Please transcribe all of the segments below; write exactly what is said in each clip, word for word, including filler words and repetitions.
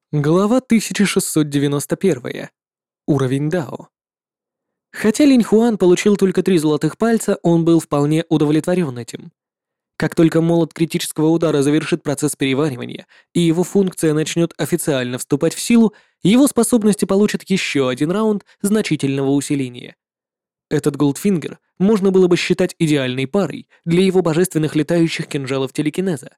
Глава тысяча шестьсот девяносто один. Уровень Дао. Хотя Линь Хуан получил только три золотых пальца, он был вполне удовлетворен этим. Как только молот критического удара завершит процесс переваривания и его функция начнет официально вступать в силу, его способности получат еще один раунд значительного усиления. Этот Голдфингер можно было бы считать идеальной парой для его божественных летающих кинжалов телекинеза.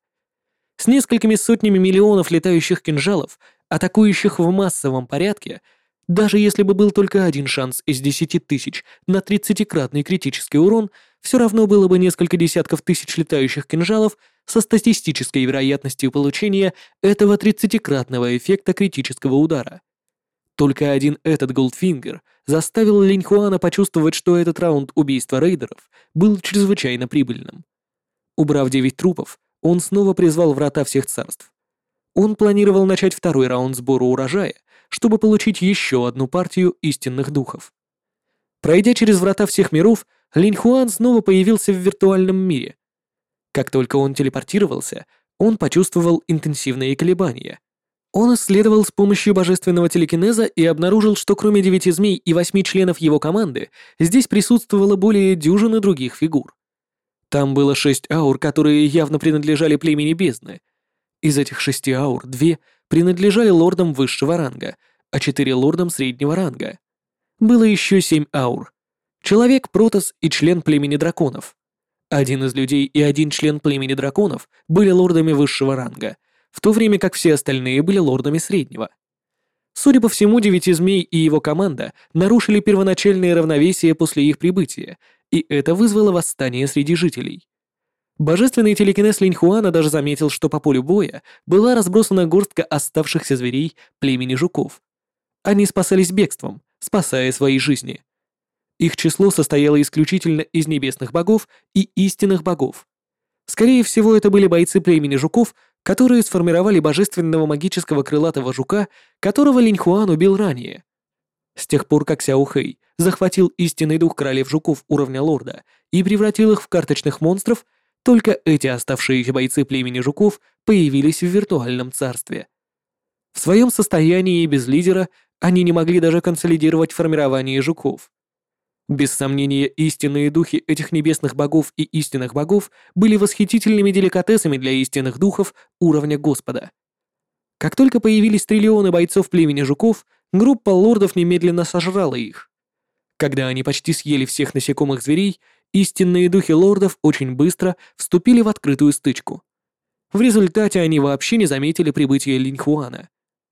С несколькими сотнями миллионов летающих кинжалов, атакующих в массовом порядке, даже если бы был только один шанс из десяти тысяч на тридцатикратный критический урон, все равно было бы несколько десятков тысяч летающих кинжалов со статистической вероятностью получения этого тридцатикратного эффекта критического удара. Только один этот Голдфингер заставил Линь Хуана почувствовать, что этот раунд убийства рейдеров был чрезвычайно прибыльным. Убрав девять трупов, он снова призвал врата всех царств. Он планировал начать второй раунд сбора урожая, чтобы получить еще одну партию истинных духов. Пройдя через врата всех миров, Линь Хуан снова появился в виртуальном мире. Как только он телепортировался, он почувствовал интенсивные колебания. Он исследовал с помощью божественного телекинеза и обнаружил, что кроме девяти змей и восьми членов его команды, здесь присутствовало более дюжины других фигур. Там было шесть аур, которые явно принадлежали племени бездны. Из этих шести аур две принадлежали лордам высшего ранга, а четыре лордам среднего ранга. Было еще семь аур. Человек, Протос и член племени драконов. Один из людей и один член племени драконов были лордами высшего ранга, в то время как все остальные были лордами среднего. Судя по всему, девяти змей и его команда нарушили первоначальное равновесие после их прибытия, и это вызвало восстание среди жителей. Божественный телекинез Линь Хуана даже заметил, что по полю боя была разбросана горстка оставшихся зверей племени жуков. Они спасались бегством, спасая свои жизни. Их число состояло исключительно из небесных богов и истинных богов. Скорее всего, это были бойцы племени жуков, которые сформировали божественного магического крылатого жука, которого Линь Хуан убил ранее. С тех пор, как Сяо Хэй захватил истинный дух королев жуков уровня лорда и превратил их в карточных монстров, только эти оставшиеся бойцы племени жуков появились в виртуальном царстве. В своем состоянии без лидера они не могли даже консолидировать формирование жуков. Без сомнения, истинные духи этих небесных богов и истинных богов были восхитительными деликатесами для истинных духов уровня Господа. Как только появились триллионы бойцов племени жуков, группа лордов немедленно сожрала их. Когда они почти съели всех насекомых зверей, истинные духи лордов очень быстро вступили в открытую стычку. В результате они вообще не заметили прибытия Линь Хуана.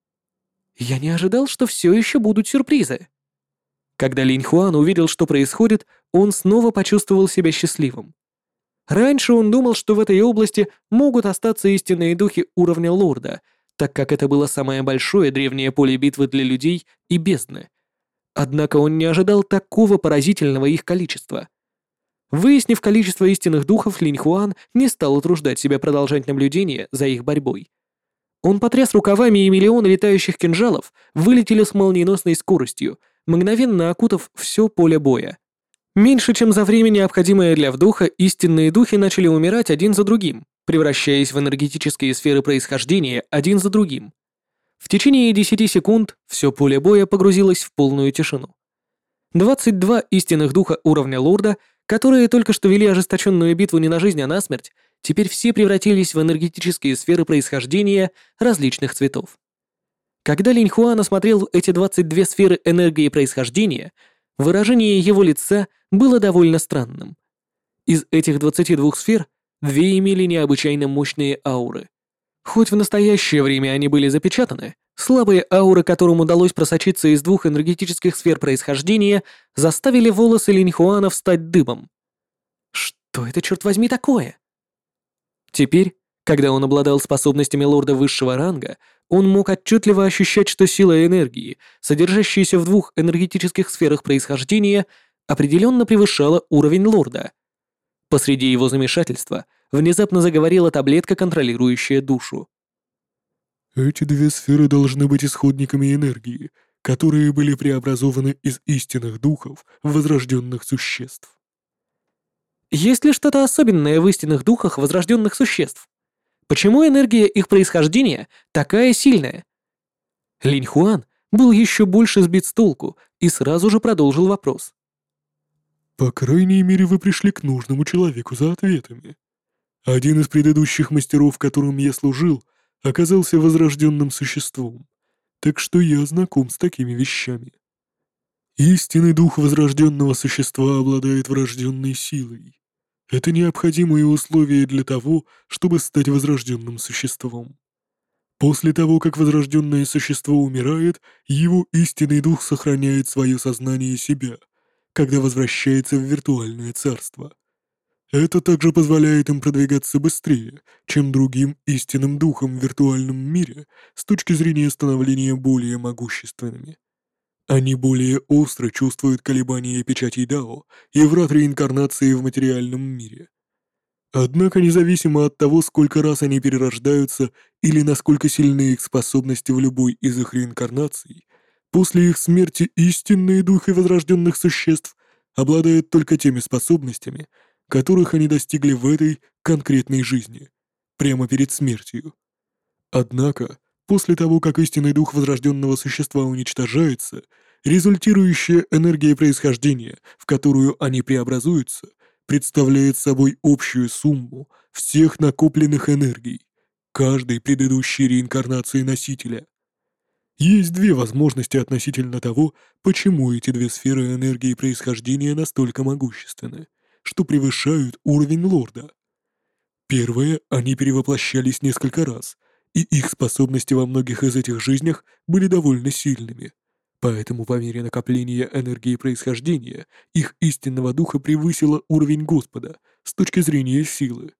«Я не ожидал, что все еще будут сюрпризы». Когда Линь Хуан увидел, что происходит, он снова почувствовал себя счастливым. Раньше он думал, что в этой области могут остаться истинные духи уровня лорда, так как это было самое большое древнее поле битвы для людей и бездны. Однако он не ожидал такого поразительного их количества. Выяснив количество истинных духов, Линь Хуан не стал утруждать себя продолжать наблюдение за их борьбой. Он потряс рукавами, и миллионы летающих кинжалов вылетели с молниеносной скоростью, мгновенно окутав все поле боя. Меньше чем за время, необходимое для вдоха, истинные духи начали умирать один за другим, превращаясь в энергетические сферы происхождения один за другим. В течение десяти секунд все поле боя погрузилось в полную тишину. двадцать два истинных духа уровня лорда, которые только что вели ожесточенную битву не на жизнь, а на смерть, теперь все превратились в энергетические сферы происхождения различных цветов. Когда Линь Хуан осмотрел эти двадцать две сферы энергии происхождения, выражение его лица было довольно странным. Из этих двадцати двух сфер две имели необычайно мощные ауры. Хоть в настоящее время они были запечатаны, слабые ауры, которым удалось просочиться из двух энергетических сфер происхождения, заставили волосы Линь Хуана встать дыбом. Что это, черт возьми, такое? Теперь, когда он обладал способностями лорда высшего ранга, он мог отчетливо ощущать, что сила энергии, содержащаяся в двух энергетических сферах происхождения, определенно превышала уровень лорда. Посреди его замешательства внезапно заговорила таблетка, контролирующая душу. Эти две сферы должны быть исходниками энергии, которые были преобразованы из истинных духов в возрожденных существ. Есть ли что-то особенное в истинных духах возрожденных существ? Почему энергия их происхождения такая сильная? Линь Хуан был еще больше сбит с толку и сразу же продолжил вопрос. По крайней мере, вы пришли к нужному человеку за ответами. Один из предыдущих мастеров, которым я служил, оказался возрожденным существом, так что я знаком с такими вещами. Истинный дух возрожденного существа обладает врожденной силой. Это необходимые условия для того, чтобы стать возрожденным существом. После того, как возрожденное существо умирает, его истинный дух сохраняет свое сознание себя, когда возвращается в виртуальное царство. Это также позволяет им продвигаться быстрее, чем другим истинным духам в виртуальном мире с точки зрения становления более могущественными. Они более остро чувствуют колебания печатей Дао и врат реинкарнации в материальном мире. Однако независимо от того, сколько раз они перерождаются или насколько сильны их способности в любой из их реинкарнаций, после их смерти истинные духи возрожденных существ обладают только теми способностями, которых они достигли в этой конкретной жизни, прямо перед смертью. Однако, после того, как истинный дух возрожденного существа уничтожается, результирующая энергия происхождения, в которую они преобразуются, представляет собой общую сумму всех накопленных энергий, каждой предыдущей реинкарнации носителя. Есть две возможности относительно того, почему эти две сферы энергии происхождения настолько могущественны, что превышают уровень лорда. Первое, они перевоплощались несколько раз, и их способности во многих из этих жизнях были довольно сильными. Поэтому по мере накопления энергии происхождения их истинного духа превысило уровень Господа с точки зрения силы.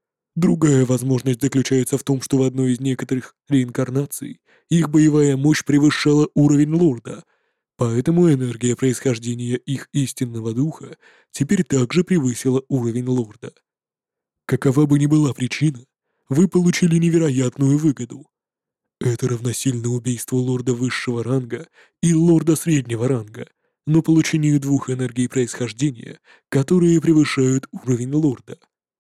Другая возможность заключается в том, что в одной из некоторых реинкарнаций их боевая мощь превышала уровень лорда, поэтому энергия происхождения их истинного духа теперь также превысила уровень лорда. Какова бы ни была причина, вы получили невероятную выгоду. Это равносильно убийству лорда высшего ранга и лорда среднего ранга, но получению двух энергий происхождения, которые превышают уровень лорда.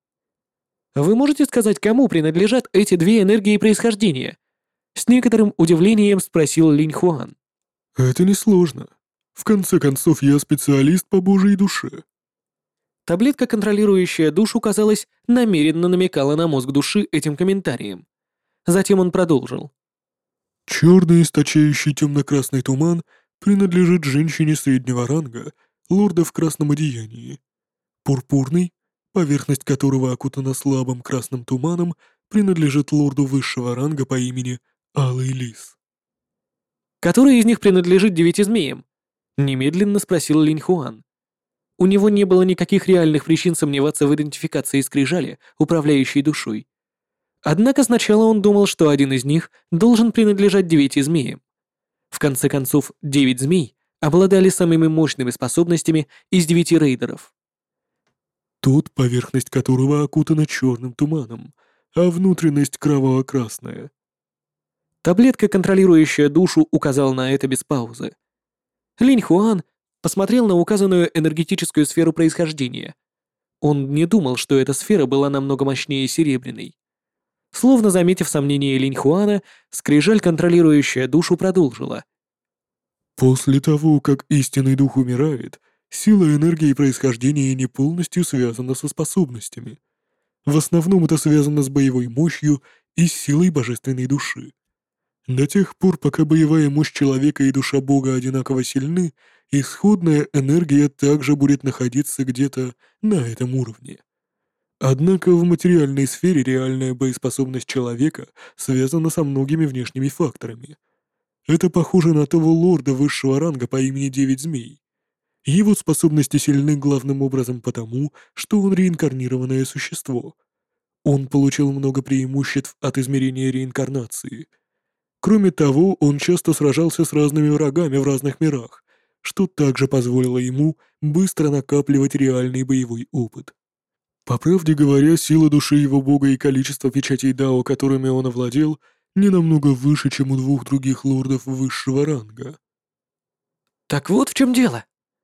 Вы можете сказать, кому принадлежат эти две энергии происхождения? С некоторым удивлением спросил Линь Хуан. Это несложно. В конце концов, я специалист по божьей душе. Таблетка, контролирующая душу, казалось, намеренно намекала на мозг души этим комментарием. Затем он продолжил. Черный, источающий темно-красный туман, принадлежит женщине среднего ранга, лорда в красном одеянии. Пурпурный, поверхность которого окутана слабым красным туманом, принадлежит лорду высшего ранга по имени Алый Лис. «Который из них принадлежит девяти змеям?» — немедленно спросил Линь Хуан. У него не было никаких реальных причин сомневаться в идентификации скрижали, управляющей душой. Однако сначала он думал, что один из них должен принадлежать девяти змеям. В конце концов, девять змей обладали самыми мощными способностями из девяти рейдеров. Тот, поверхность которого окутана черным туманом, а внутренность кроваво-красная. Таблетка, контролирующая душу, указала на это без паузы. Линь Хуан посмотрел на указанную энергетическую сферу происхождения. Он не думал, что эта сфера была намного мощнее серебряной. Словно заметив сомнение Линь Хуана, скрижаль, контролирующая душу, продолжила. После того, как истинный дух умирает, сила энергии происхождения не полностью связана со способностями. В основном это связано с боевой мощью и силой божественной души. До тех пор, пока боевая мощь человека и душа Бога одинаково сильны, исходная энергия также будет находиться где-то на этом уровне. Однако в материальной сфере реальная боеспособность человека связана со многими внешними факторами. Это похоже на того лорда высшего ранга по имени Девять Змей. Его способности сильны главным образом потому, что он реинкарнированное существо. Он получил много преимуществ от измерения реинкарнации. Кроме того, он часто сражался с разными врагами в разных мирах, что также позволило ему быстро накапливать реальный боевой опыт. По правде говоря, сила души его бога и количество печатей Дао, которыми он овладел, не намного выше, чем у двух других лордов высшего ранга. Так вот в чем дело.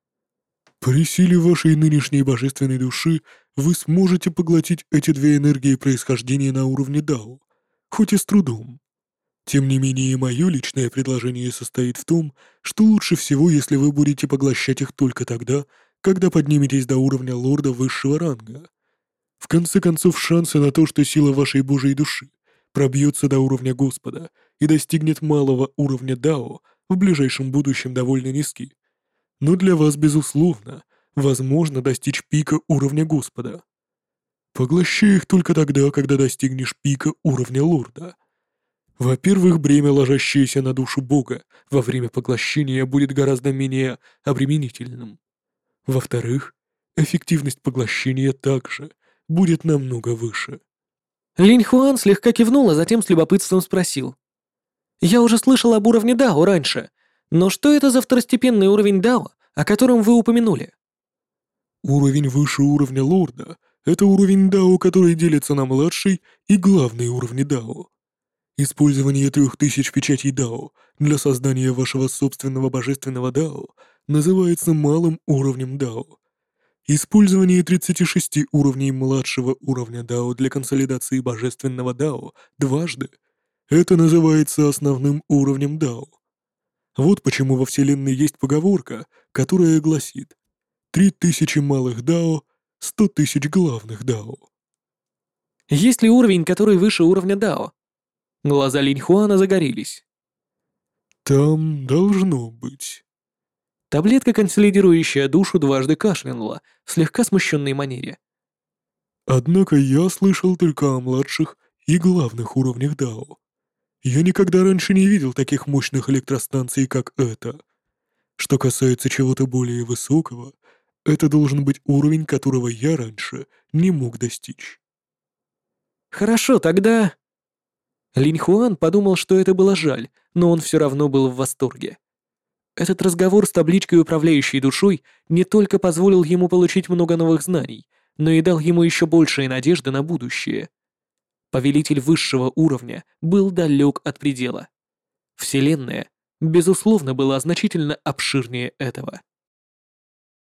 При силе вашей нынешней божественной души вы сможете поглотить эти две энергии происхождения на уровне Дао, хоть и с трудом. Тем не менее, мое личное предложение состоит в том, что лучше всего, если вы будете поглощать их только тогда, когда подниметесь до уровня лорда высшего ранга. В конце концов, шансы на то, что сила вашей божьей души пробьется до уровня Господа и достигнет малого уровня Дао, в ближайшем будущем довольно низки. Но для вас, безусловно, возможно достичь пика уровня Господа. Поглощай их только тогда, когда достигнешь пика уровня лорда. Во-первых, бремя, ложащееся на душу Бога во время поглощения, будет гораздо менее обременительным. Во-вторых, эффективность поглощения также будет намного выше. Линь Хуан слегка кивнул, а затем с любопытством спросил. «Я уже слышал об уровне Дао раньше, но что это за второстепенный уровень Дао, о котором вы упомянули?» Уровень выше уровня лорда — это уровень Дао, который делится на младший и главный уровни Дао. Использование трех тысяч печатей Дао для создания вашего собственного божественного Дао называется малым уровнем Дао. Использование тридцати шести уровней младшего уровня Дао для консолидации божественного Дао дважды — это называется основным уровнем Дао. Вот почему во Вселенной есть поговорка, которая гласит «три тысячи малых Дао, сто тысяч главных Дао». Есть ли уровень, который выше уровня Дао? Глаза Линь Хуана загорелись. Там должно быть. Таблетка, консолидирующая душу, дважды кашлянула в слегка смущенной манере. Однако я слышал только о младших и главных уровнях Дао. Я никогда раньше не видел таких мощных электростанций, как эта. Что касается чего-то более высокого, это должен быть уровень, которого я раньше не мог достичь. Хорошо, тогда... Линь Хуан подумал, что это было жаль, но он все равно был в восторге. Этот разговор с табличкой управляющей душой не только позволил ему получить много новых знаний, но и дал ему еще большие надежды на будущее. Повелитель высшего уровня был далек от предела. Вселенная, безусловно, была значительно обширнее этого.